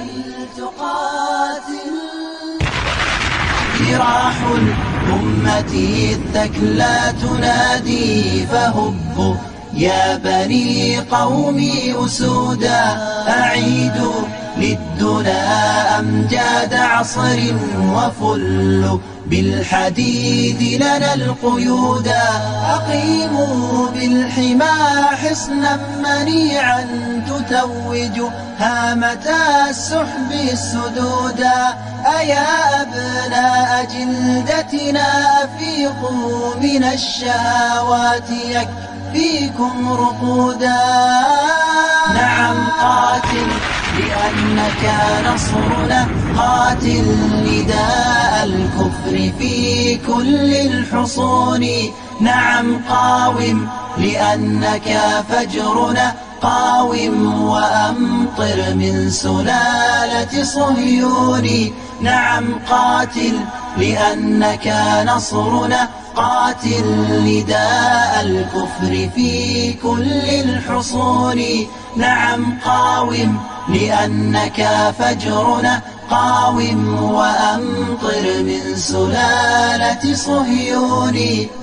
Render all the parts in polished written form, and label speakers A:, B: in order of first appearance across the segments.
A: فلتقاتل جراح الأمة الثكلى تنادي فهبوا يا بني قومي أسودا أعيدوا للدنا أمجاد عصر وفلوا بالحديد لنا القيودا أقيموا بالحمى حصنا منيعا تتوج هامة السحب السدودا أيا أبناء جلدتنا أفيقوا من الشهوات يكفيكم رقودا نعم قاتل لأنك نصرنا قاتل نداء الكفر في كل الحصون نعم قاوم لأنك فجرنا قاوم وأمطر من سلالة صهيون نعم قاتل لأنك نصرنا قاتل نداء الكفر في كل الحصون نعم قاوم لأنك فجرنا قاوم وأمطر من سلالة صهيون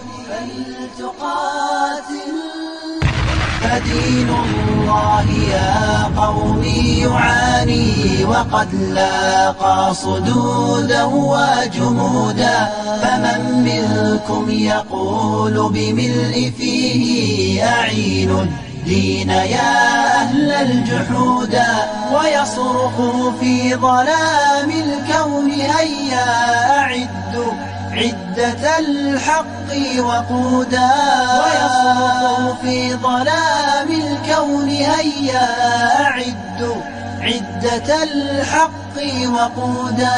A: فلتقاتل فدين الله يا قومي يعاني وقد لاقى صدودا وجمودا فمن منكم يقول بملء فيه أعين الدين يا أهل الجحودا ويصرخ في ظلام الكون هيا أعدوا عدة الحق وقودا ويصرخ في ظلام الكون هيا أعدوا عدة الحق وقودا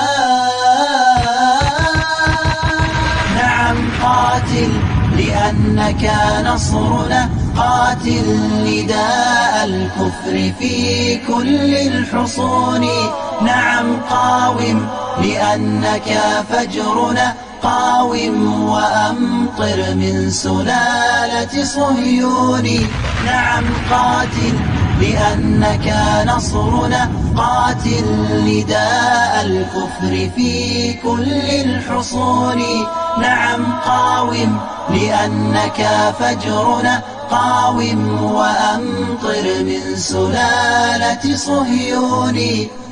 A: نعم قاتل لأنك نصرنا قاتل نداء الكفر في كل الحصون نعم قاوم لأنك فجرنا قاوم وأمطر من سلالة صهيون نعم قاتل لأنك نصرنا قاتل نداء الكفر في كل الحصون نعم قاوم لأنك فجرنا قاوم وأمطر من سلالة صهيون